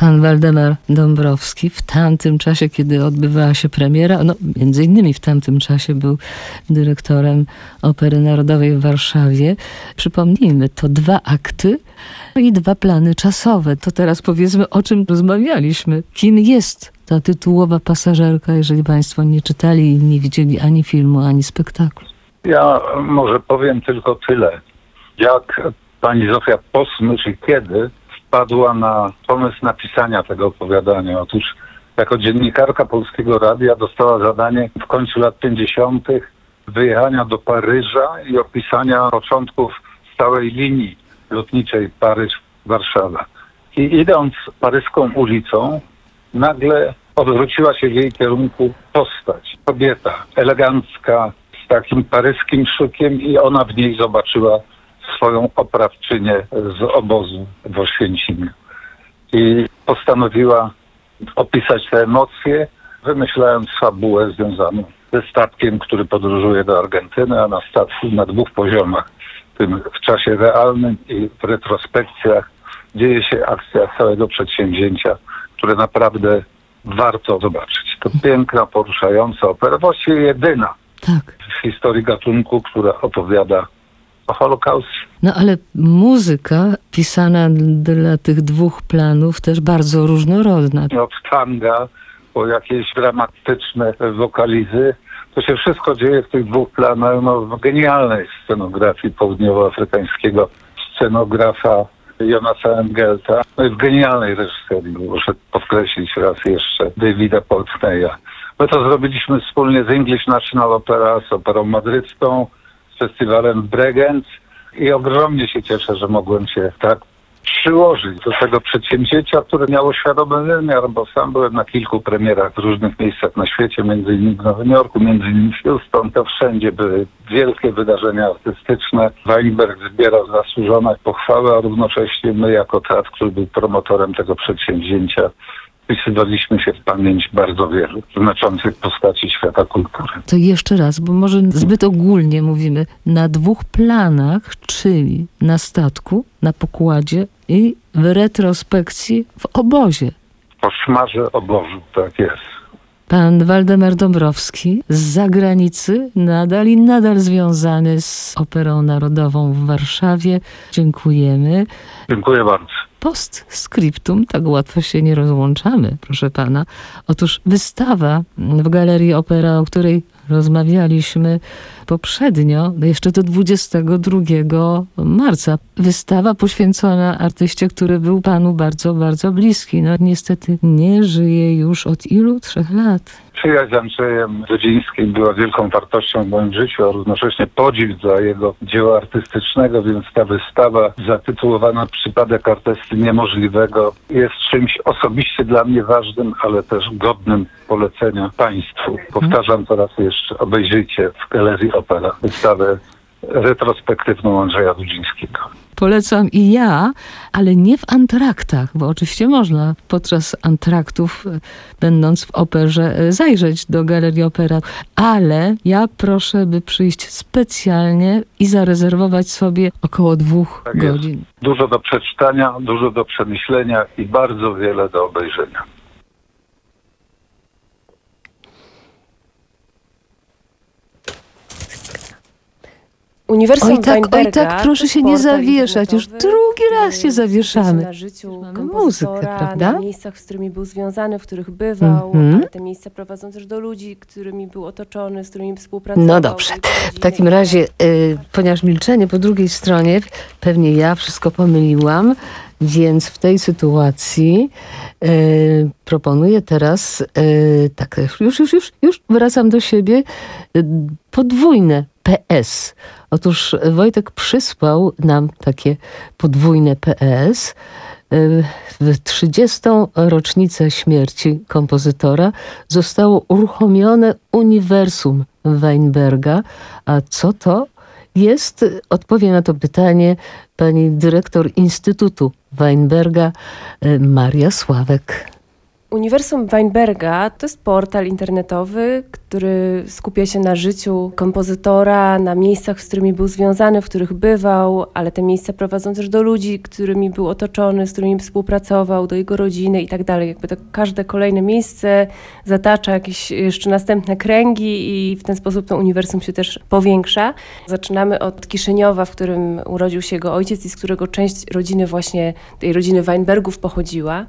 Pan Waldemar Dąbrowski w tamtym czasie, kiedy odbywała się premiera, no między innymi w tamtym czasie był dyrektorem Opery Narodowej w Warszawie. Przypomnijmy, to dwa akty i dwa plany czasowe. To teraz powiedzmy, o czym rozmawialiśmy. Kim jest ta tytułowa pasażerka, jeżeli państwo nie czytali i nie widzieli ani filmu, ani spektaklu? Ja może powiem tylko tyle. Jak pani Zofia Posmycz i kiedy wpadła na pomysł napisania tego opowiadania. Otóż jako dziennikarka Polskiego Radia dostała zadanie w końcu lat pięćdziesiątych wyjechania do Paryża i opisania początków stałej linii lotniczej Paryż-Warszawa. I idąc paryską ulicą, nagle odwróciła się w jej kierunku postać. Kobieta elegancka, z takim paryskim szykiem i ona w niej zobaczyła swoją oprawczynię z obozu w Oświęcimiu. I postanowiła opisać te emocje, wymyślając fabułę związaną ze statkiem, który podróżuje do Argentyny, a na statku na dwóch poziomach. Tym w czasie realnym i w retrospekcjach dzieje się akcja całego przedsięwzięcia, które naprawdę warto zobaczyć. To piękna, poruszająca opera, właściwie jedyna Tak. w historii gatunku, która opowiada o Holokaustie. No ale muzyka pisana dla tych dwóch planów też bardzo różnorodna. Od tanga po jakieś dramatyczne wokalizy. To się wszystko dzieje w tych dwóch planach, no, w genialnej scenografii południowoafrykańskiego scenografa Jonasa Engelta. No i w genialnej reżyserii, muszę podkreślić raz jeszcze, Davida Portneya. My to zrobiliśmy wspólnie z English National Opera, z Operą Madrycką, z festiwalem Bregenz i ogromnie się cieszę, że mogłem się tak przyłożyć do tego przedsięwzięcia, które miało świadomy wymiar, bo sam byłem na kilku premierach w różnych miejscach na świecie, między innymi w Nowym Jorku, między innymi w Houston. To wszędzie były wielkie wydarzenia artystyczne. Weinberg zbierał zasłużone pochwały, a równocześnie my jako teatr, który był promotorem tego przedsięwzięcia, wpisywaliśmy się w pamięć bardzo wielu znaczących postaci świata kultury. To jeszcze raz, bo może zbyt ogólnie mówimy, na dwóch planach, czyli na statku, na pokładzie i w retrospekcji w obozie. Po szmarze obozu, tak jest. Pan Waldemar Dąbrowski z zagranicy, nadal i nadal związany z Operą Narodową w Warszawie. Dziękujemy. Dziękuję bardzo. Postscriptum, tak łatwo się nie rozłączamy, proszę pana. Otóż wystawa w Galerii Opera, o której rozmawialiśmy poprzednio, jeszcze do dwudziestego drugiego marca. Wystawa poświęcona artyście, który był panu bardzo, bardzo bliski. No niestety nie żyje już od ilu? Trzech lat. Przyjaźń z Andrzejem Dudzińskim była wielką wartością w moim życiu, a równocześnie podziw za jego dzieło artystycznego, więc ta wystawa zatytułowana Przypadek artysty niemożliwego jest czymś osobiście dla mnie ważnym, ale też godnym polecenia państwu. Powtarzam to raz jeszcze, obejrzyjcie w Galerii Opera wystawę retrospektywną Andrzeja Dudzińskiego. Polecam i ja, ale nie w antraktach, bo oczywiście można podczas antraktów, będąc w operze, zajrzeć do Galerii Opera, ale ja proszę, by przyjść specjalnie i zarezerwować sobie około dwóch Tak jest. godzin. Dużo do przeczytania, dużo do przemyślenia i bardzo wiele do obejrzenia. Uniwersum Oj tak, oj Weinberga tak, proszę to się nie portal zawieszać. Już internetowy, drugi raz się który zawieszamy. Na życiu Mamy kompozytora, muzykę, prawda? na miejscach, z którymi był związany, w których bywał, Mhm. ale te miejsca prowadzą też do ludzi, którymi był otoczony, z którymi współpracował. No dobrze. do ich W takim rodziny. razie, y, ponieważ milczenie po drugiej stronie, pewnie ja wszystko pomyliłam, więc w tej sytuacji y, proponuję teraz, y, tak, już, już, już, już wracam do siebie, y, podwójne P S. Otóż Wojtek przysłał nam takie podwójne P S. Y, W trzydziestą rocznicę śmierci kompozytora zostało uruchomione Uniwersum Weinberga. A co to jest? Odpowie na to pytanie pani dyrektor Instytutu Weinberga, y, Maria Sławek. Uniwersum Weinberga to jest portal internetowy, który skupia się na życiu kompozytora, na miejscach, z którymi był związany, w których bywał, ale te miejsca prowadzą też do ludzi, którymi był otoczony, z którymi współpracował, do jego rodziny i tak dalej. Jakby to każde kolejne miejsce zatacza jakieś jeszcze następne kręgi i w ten sposób to uniwersum się też powiększa. Zaczynamy od Kiszyniowa, w którym urodził się jego ojciec i z którego część rodziny właśnie, tej rodziny Weinbergów pochodziła.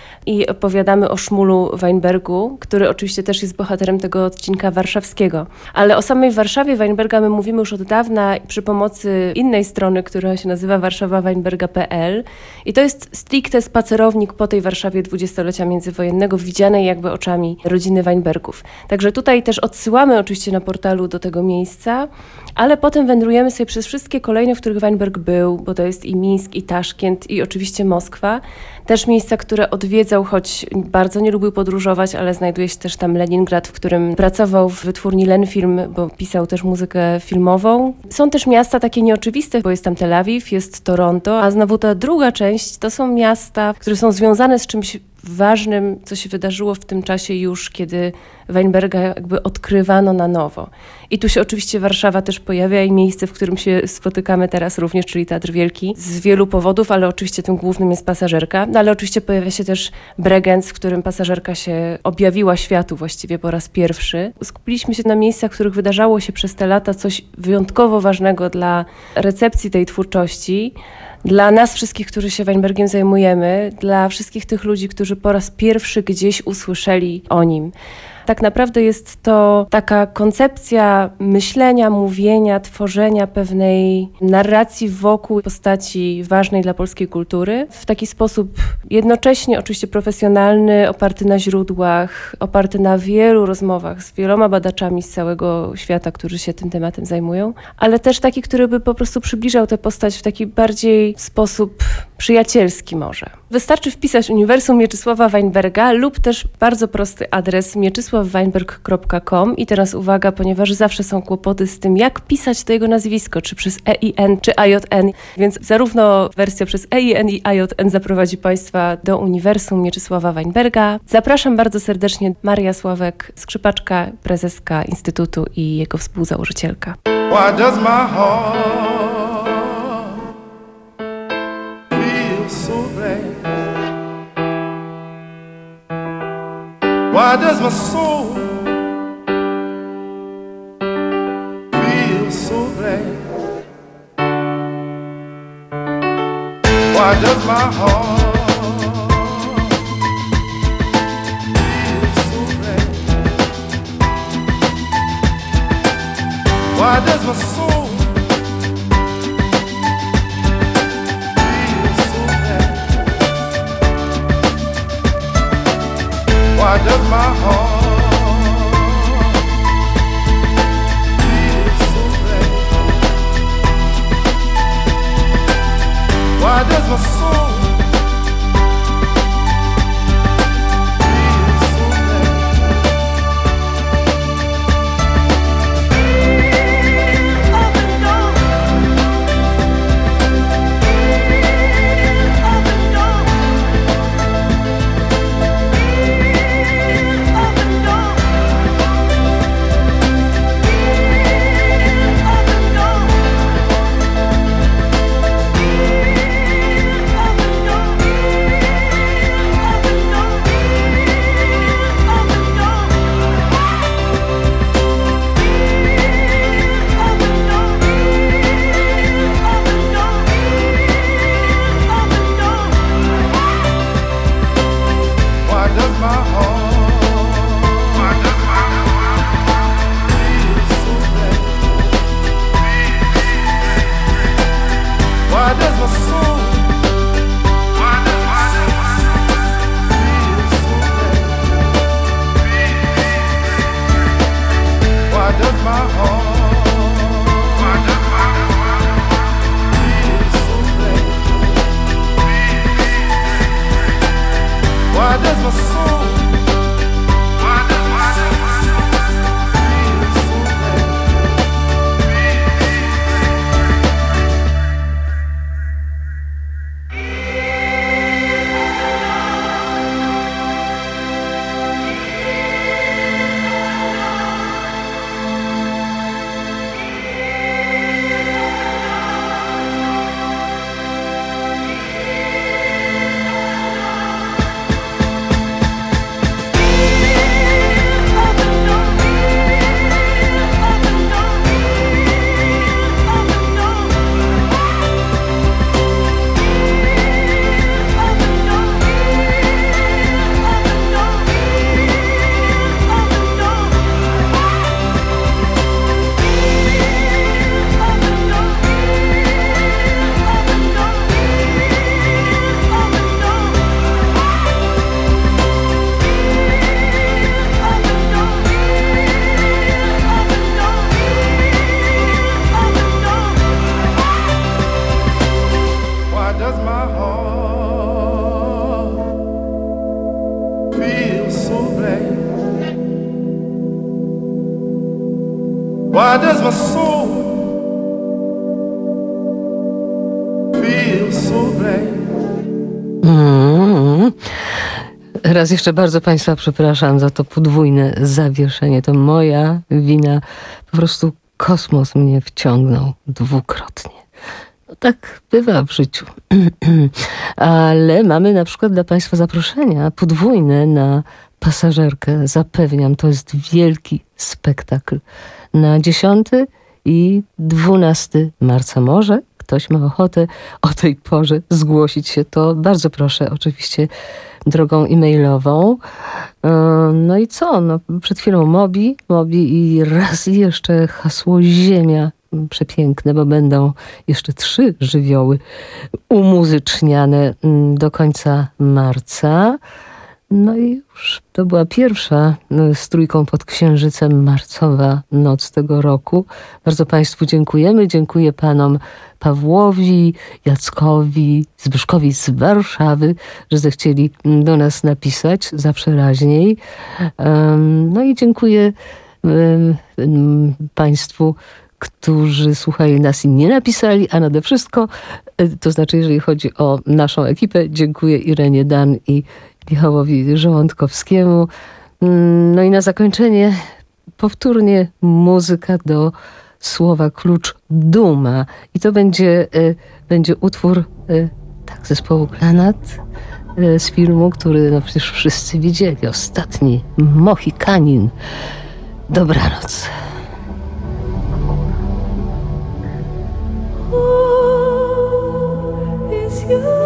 I opowiadamy o Szmulu Weinbergu, który oczywiście też jest bohaterem tego odcinka warszawskiego. Ale o samej Warszawie Weinberga my mówimy już od dawna przy pomocy innej strony, która się nazywa warszawa weinberga kropka p l. I to jest stricte spacerownik po tej Warszawie dwudziestolecia międzywojennego, widzianej jakby oczami rodziny Weinbergów. Także tutaj też odsyłamy oczywiście na portalu do tego miejsca, ale potem wędrujemy sobie przez wszystkie kolejne, w których Weinberg był, bo to jest i Mińsk, i Taszkent, i oczywiście Moskwa. Też miejsca, które odwiedzał, choć bardzo nie lubił podróżować, ale znajduje się też tam Leningrad, w którym pracował w wytwórni Lenfilm, bo pisał też muzykę filmową. Są też miasta takie nieoczywiste, bo jest tam Tel Awiw, jest Toronto, a znowu ta druga część to są miasta, które są związane z czymś ważnym, co się wydarzyło w tym czasie już, kiedy Weinberga jakby odkrywano na nowo. I tu się oczywiście Warszawa też pojawia i miejsce, w którym się spotykamy teraz również, czyli Teatr Wielki, z wielu powodów, ale oczywiście tym głównym jest Pasażerka. No ale oczywiście pojawia się też Bregenz, w którym Pasażerka się objawiła światu właściwie po raz pierwszy. Skupiliśmy się na miejscach, w których wydarzało się przez te lata coś wyjątkowo ważnego dla recepcji tej twórczości, dla nas wszystkich, którzy się Weinbergiem zajmujemy, dla wszystkich tych ludzi, którzy po raz pierwszy gdzieś usłyszeli o nim. Tak naprawdę jest to taka koncepcja myślenia, mówienia, tworzenia pewnej narracji wokół postaci ważnej dla polskiej kultury w taki sposób jednocześnie oczywiście profesjonalny, oparty na źródłach, oparty na wielu rozmowach z wieloma badaczami z całego świata, którzy się tym tematem zajmują, ale też taki, który by po prostu przybliżał tę postać w taki bardziej sposób przyjacielski może. Wystarczy wpisać Uniwersum Mieczysława Weinberga lub też bardzo prosty adres mieczysław weinberg kropka com i teraz uwaga, ponieważ zawsze są kłopoty z tym, jak pisać to jego nazwisko, czy przez E I N, czy A J N, więc zarówno wersja przez E I N i A J N zaprowadzi Państwa do Uniwersum Mieczysława Weinberga. Zapraszam bardzo serdecznie. Maria Sławek, skrzypaczka, prezeska Instytutu i jego współzałożycielka. Why does my heart feel so glad? Why does my soul feel so glad? Why does my heart feel so glad? Why does my soul feel so glad? Why does my heart feel so glad? Why does my soul feel so glad? my heart feels so bad. Why does my soul feel so bad? Mm. Raz jeszcze bardzo Państwa przepraszam za to podwójne zawieszenie. To moja wina. Po prostu kosmos mnie wciągnął dwukrotnie. No tak bywa w życiu. Ale mamy na przykład dla Państwa zaproszenia podwójne na Pasażerkę. Zapewniam, to jest wielki spektakl. Na dziesiątego i dwunastego marca. Może ktoś ma ochotę o tej porze zgłosić się, to bardzo proszę, oczywiście drogą e-mailową. No i co? No, przed chwilą Mobi, Mobi i raz jeszcze hasło Ziemia. Przepiękne, bo będą jeszcze trzy żywioły umuzyczniane do końca marca. No i już to była pierwsza z Trójką pod Księżycem marcowa noc tego roku. Bardzo Państwu dziękujemy. Dziękuję Panom Pawłowi, Jackowi, Zbyszkowi z Warszawy, że zechcieli do nas napisać zawsze raźniej. No i dziękuję Państwu, którzy słuchali nas i nie napisali, a nade wszystko, to znaczy jeżeli chodzi o naszą ekipę, dziękuję Irenie Dan i Michałowi Żołądkowskiemu. No i na zakończenie powtórnie muzyka do słowa klucz Duma. I to będzie, będzie utwór tak, zespołu Granat z filmu, który no przecież wszyscy widzieli. Ostatni Mohikanin. Dobranoc. Is you